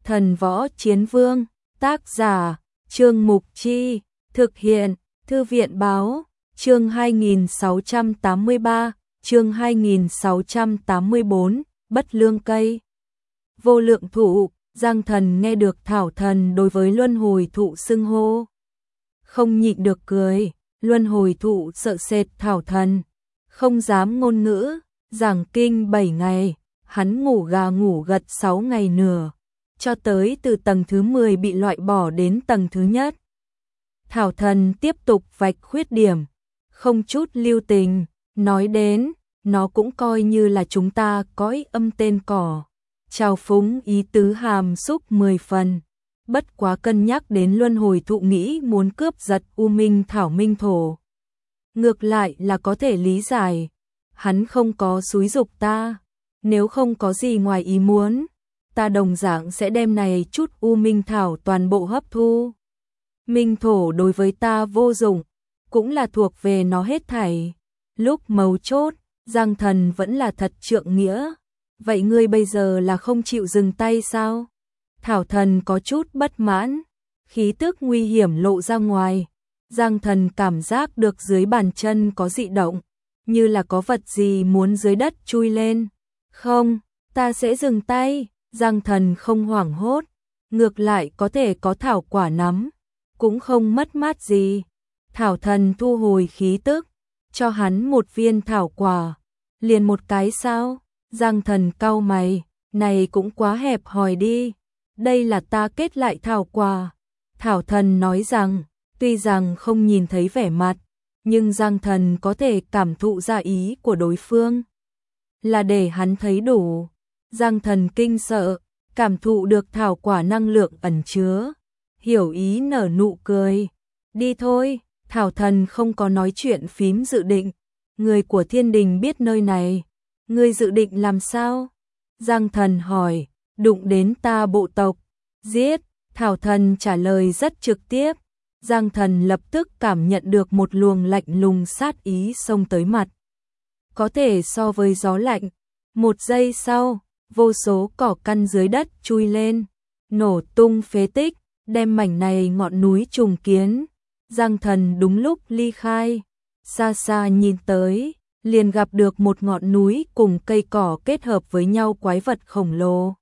Thần Võ Chiến Vương, tác giả, Trương Mục Chi, thực hiện, Thư viện Báo, chương 2683, chương 2684, bất lương cây. Vô lượng thụ, Giang Thần nghe được Thảo Thần đối với luân hồi thụ xưng hô. Không nhịn được cười, luân hồi thụ sợ sệt Thảo Thần, không dám ngôn ngữ, giảng kinh 7 ngày, hắn ngủ gà ngủ gật 6 ngày nửa, cho tới từ tầng thứ 10 bị loại bỏ đến tầng thứ nhất. Thảo Thần tiếp tục vạch khuyết điểm, không chút lưu tình, nói đến, nó cũng coi như là chúng ta cõi âm tên cỏ. Trào phúng ý tứ hàm xúc 10 phần, bất quá cân nhắc đến luân hồi thụ nghĩ muốn cướp giật U Minh Thảo Minh Thổ. Ngược lại là có thể lý giải, hắn không có xúi giục ta, nếu không có gì ngoài ý muốn, ta đồng dạng sẽ đem này chút U Minh Thảo toàn bộ hấp thu. Minh Thổ đối với ta vô dụng, cũng là thuộc về nó hết thảy. Lúc mấu chốt, Giang Thần vẫn là thật trượng nghĩa. Vậy ngươi bây giờ là không chịu dừng tay sao? Thảo Thần có chút bất mãn, khí tức nguy hiểm lộ ra ngoài. Giang Thần cảm giác được dưới bàn chân có dị động, như là có vật gì muốn dưới đất chui lên. Không, ta sẽ dừng tay. Giang Thần không hoảng hốt, ngược lại có thể có thảo quả nắm, cũng không mất mát gì. Thảo Thần thu hồi khí tức, cho hắn một viên thảo quả, liền một cái sao? Giang Thần cau mày, này cũng quá hẹp hòi đi, đây là ta kết lại thảo quả. Thảo Thần nói rằng, tuy rằng không nhìn thấy vẻ mặt, nhưng Giang Thần có thể cảm thụ ra ý của đối phương. Là để hắn thấy đủ. Giang Thần kinh sợ, cảm thụ được thảo quả năng lượng ẩn chứa, hiểu ý nở nụ cười. Đi thôi, Thảo Thần không có nói chuyện phím dự định. Người của Thiên Đình biết nơi này, ngươi dự định làm sao? Giang Thần hỏi, đụng đến ta bộ tộc, giết. Thảo Thần trả lời rất trực tiếp. Giang Thần lập tức cảm nhận được một luồng lạnh lùng sát ý xông tới mặt. Có thể so với gió lạnh. Một giây sau, vô số cỏ căn dưới đất chui lên, nổ tung phế tích, đem mảnh này ngọn núi trùng kiến. Giang Thần đúng lúc ly khai, xa xa nhìn tới, liền gặp được một ngọn núi cùng cây cỏ kết hợp với nhau quái vật khổng lồ.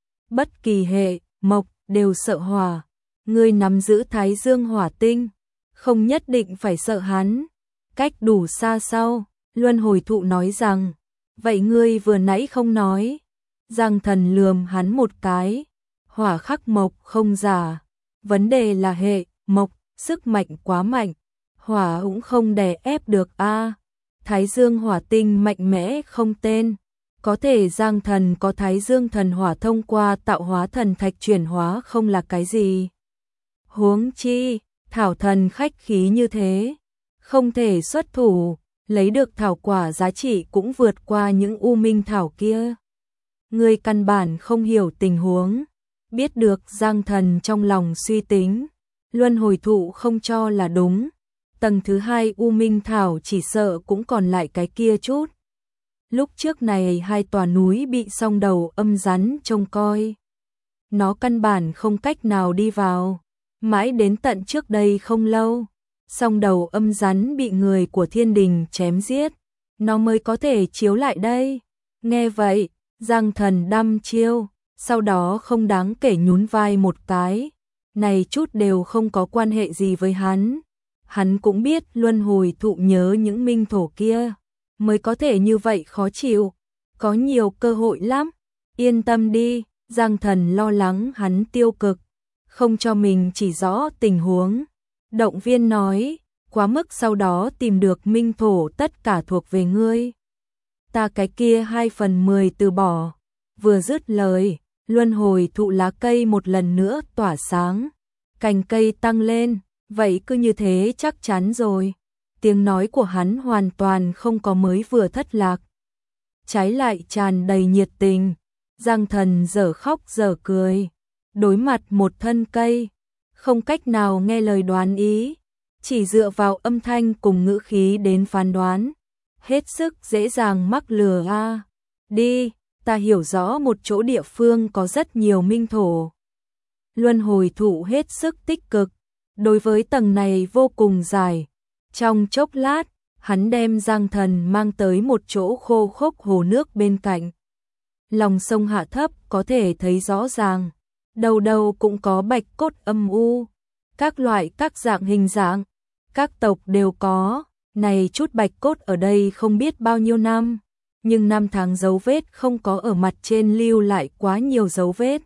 Bất kỳ hệ, mộc, đều sợ hỏa. Ngươi nắm giữ Thái Dương hỏa tinh, không nhất định phải sợ hắn. Cách đủ xa sau, luân hồi thụ nói rằng, vậy ngươi vừa nãy không nói. Giang Thần lườm hắn một cái, hỏa khắc mộc không giả, vấn đề là hệ, mộc, sức mạnh quá mạnh, hỏa cũng không đè ép được a. Thái Dương hỏa tinh mạnh mẽ không tên, có thể Giang Thần có Thái Dương thần hỏa thông qua tạo hóa thần thạch chuyển hóa không là cái gì. Huống chi, Thảo Thần khách khí như thế, không thể xuất thủ, lấy được thảo quả giá trị cũng vượt qua những U Minh Thảo kia. Ngươi căn bản không hiểu tình huống, biết được Giang Thần trong lòng suy tính, luân hồi thụ không cho là đúng. Tầng thứ 2 U Minh Thảo chỉ sợ cũng còn lại cái kia chút. Lúc trước này 2 tòa núi bị song đầu âm rắn trông coi. Nó căn bản không cách nào đi vào. Mãi đến tận trước đây không lâu, song đầu âm rắn bị người của Thiên Đình chém giết, nó mới có thể chiếu lại đây. Nghe vậy, Giang Thần đăm chiêu, sau đó không đáng kể nhún vai một cái. Này chút đều không có quan hệ gì với hắn. Hắn cũng biết luân hồi thụ nhớ những minh thổ kia, mới có thể như vậy khó chịu. Có nhiều cơ hội lắm, yên tâm đi. Giang Thần lo lắng hắn tiêu cực, không cho mình chỉ rõ tình huống. Động viên nói, quá mức sau đó tìm được minh thổ tất cả thuộc về ngươi. Ta cái kia 2/10 từ bỏ. Vừa dứt lời, luân hồi thụ lá cây một lần nữa tỏa sáng, cành cây tăng lên. Vậy cứ như thế chắc chắn rồi. Tiếng nói của hắn hoàn toàn không có mới vừa thất lạc, trái lại tràn đầy nhiệt tình. Giang Thần dở khóc dở cười, đối mặt một thân cây, không cách nào nghe lời đoán ý, chỉ dựa vào âm thanh cùng ngữ khí đến phán đoán, hết sức dễ dàng mắc lừa a. Đi, ta hiểu rõ một chỗ địa phương có rất nhiều minh thổ, luân hồi thụ hết sức tích cực, đối với tầng này vô cùng dài. Trong chốc lát, hắn đem Giang Thần mang tới một chỗ khô khốc hồ nước bên cạnh. Lòng sông hạ thấp có thể thấy rõ ràng, đầu đầu cũng có bạch cốt âm u, các loại các dạng hình dạng, các tộc đều có. Này chút bạch cốt ở đây không biết bao nhiêu năm, nhưng năm tháng dấu vết không có ở mặt trên lưu lại quá nhiều dấu vết.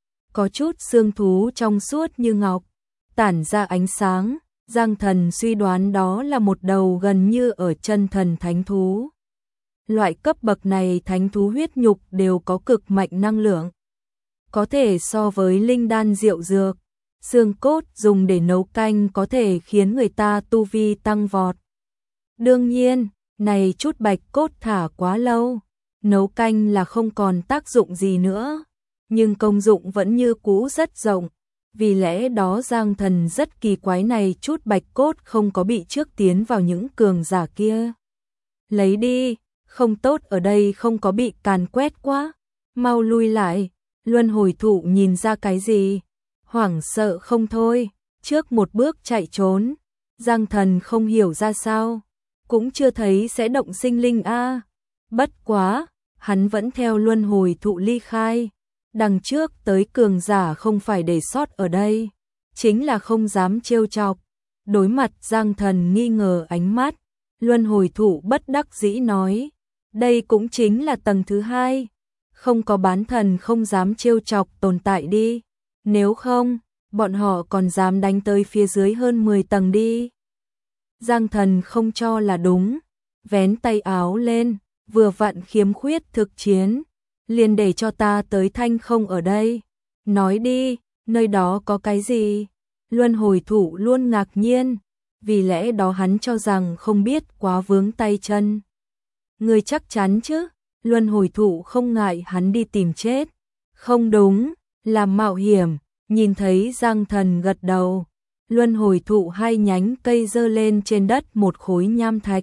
Có chút xương thú trong suốt như ngọc, tản ra ánh sáng, Giang Thần suy đoán đó là một đầu gần như ở chân thần thánh thú. Loại cấp bậc này thánh thú huyết nhục đều có cực mạnh năng lượng, có thể so với linh đan rượu dược, xương cốt dùng để nấu canh có thể khiến người ta tu vi tăng vọt. Đương nhiên, này chút bạch cốt thả quá lâu, nấu canh là không còn tác dụng gì nữa, nhưng công dụng vẫn như cũ rất rộng. Vì lẽ đó Giang Thần rất kỳ quái này chút bạch cốt không có bị trước tiến vào những cường giả kia. Lấy đi, không tốt ở đây không có bị càn quét quá, mau lui lại. Luân hồi thụ nhìn ra cái gì? Hoảng sợ không thôi, trước một bước chạy trốn. Giang Thần không hiểu ra sao, cũng chưa thấy sẽ động sinh linh a. Bất quá, hắn vẫn theo luân hồi thụ ly khai. Đằng trước tới cường giả không phải để sót ở đây, chính là không dám trêu chọc. Đối mặt Giang Thần nghi ngờ ánh mắt, luân hồi thụ bất đắc dĩ nói, đây cũng chính là tầng thứ hai, không có bán thần không dám trêu chọc tồn tại đi, nếu không, bọn họ còn dám đánh tới phía dưới hơn 10 tầng đi. Giang Thần không cho là đúng, vén tay áo lên, vừa vặn khiếm khuyết thực chiến. Liền để cho ta tới thanh không ở đây. Nói đi, nơi đó có cái gì? Luân hồi thụ luôn ngạc nhiên, vì lẽ đó hắn cho rằng không biết quá vướng tay chân. Người chắc chắn chứ? Luân hồi thụ không ngại hắn đi tìm chết. Không đúng, làm mạo hiểm, nhìn thấy Giang Thần gật đầu. Luân hồi thụ hai nhánh cây giơ lên trên đất một khối nham thạch.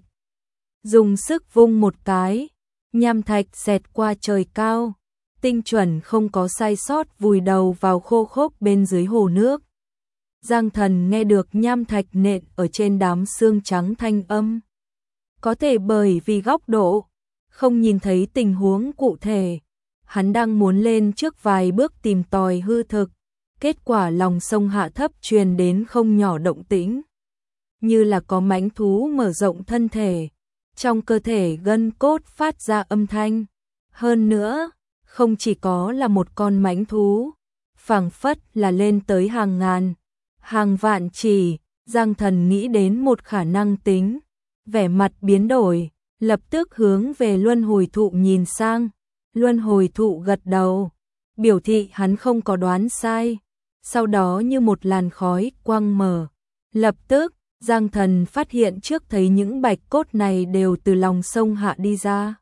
Dùng sức vung một cái. Nham thạch xẹt qua trời cao, tinh chuẩn không có sai sót vùi đầu vào khô khốc bên dưới hồ nước. Giang Thần nghe được nham thạch nện ở trên đám xương trắng thanh âm. Có thể bởi vì góc độ, không nhìn thấy tình huống cụ thể. Hắn đang muốn lên trước vài bước tìm tòi hư thực, kết quả lòng sông hạ thấp truyền đến không nhỏ động tĩnh. Như là có mãnh thú mở rộng thân thể. Trong cơ thể gân cốt phát ra âm thanh. Hơn nữa, không chỉ có là một con mãnh thú, phảng phất là lên tới hàng ngàn, hàng vạn chỉ. Giang Thần nghĩ đến một khả năng tính, vẻ mặt biến đổi, lập tức hướng về luân hồi thụ nhìn sang. Luân hồi thụ gật đầu, biểu thị hắn không có đoán sai. Sau đó như một làn khói quang mở, lập tức Giang Thần phát hiện trước thấy những bạch cốt này đều từ lòng sông hạ đi ra.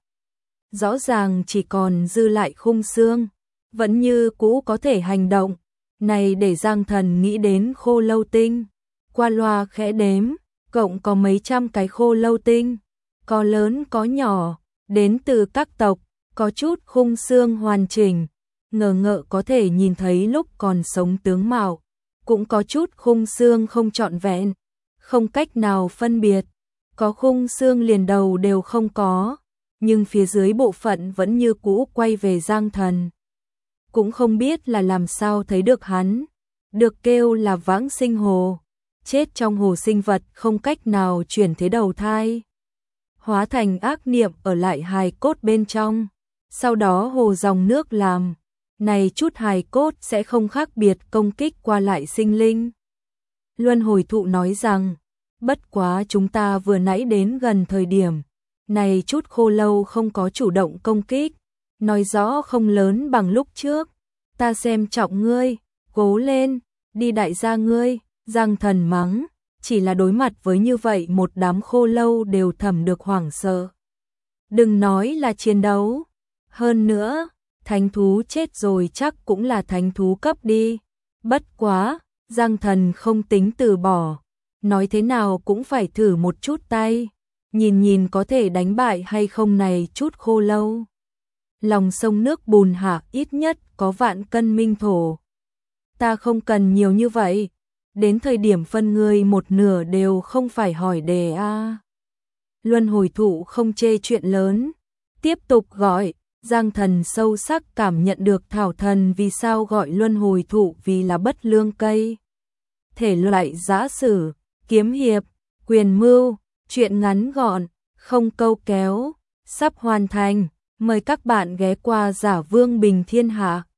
Rõ ràng chỉ còn dư lại khung xương, vẫn như cũ có thể hành động. Này để Giang Thần nghĩ đến khô lâu tinh. Qua loa khẽ đếm, cộng có mấy trăm cái khô lâu tinh. Có lớn có nhỏ, đến từ các tộc, có chút khung xương hoàn chỉnh. Ngờ ngợ có thể nhìn thấy lúc còn sống tướng mạo. Cũng có chút khung xương không trọn vẹn. Không cách nào phân biệt, có khung xương liền đầu đều không có, nhưng phía dưới bộ phận vẫn như cũ quay về Giang Thần. Cũng không biết là làm sao thấy được hắn, được kêu là vãng sinh hồ, chết trong hồ sinh vật không cách nào chuyển thế đầu thai. Hóa thành ác niệm ở lại hài cốt bên trong, sau đó hồ dòng nước làm, này chút hài cốt sẽ không khác biệt công kích qua lại sinh linh. Luân hồi thụ nói rằng, bất quá chúng ta vừa nãy đến gần thời điểm, này chút khô lâu không có chủ động công kích, nói rõ không lớn bằng lúc trước, ta xem trọng ngươi, cố lên, đi đại gia ngươi. Giang Thần mắng, chỉ là đối mặt với như vậy một đám khô lâu đều thầm được hoảng sợ. Đừng nói là chiến đấu, hơn nữa, thánh thú chết rồi chắc cũng là thánh thú cấp đi, bất quá. Giang Thần không tính từ bỏ, nói thế nào cũng phải thử một chút tay, nhìn nhìn có thể đánh bại hay không này chút khô lâu. Lòng sông nước bùn hạ ít nhất có vạn cân minh thổ. ta không cần nhiều như vậy. Đến thời điểm phân ngươi một nửa đều không phải hỏi đề a. Luân hồi thụ không chê chuyện lớn, tiếp tục gọi. Giang Thần sâu sắc cảm nhận được Thảo Thần vì sao gọi luân hồi thụ, vì là bất lương cây. Thể loại giã sử, kiếm hiệp, quyền mưu, truyện ngắn gọn, không câu kéo, sắp hoàn thành. Mời các bạn ghé qua Giả Vương Bình Thiên Hạ.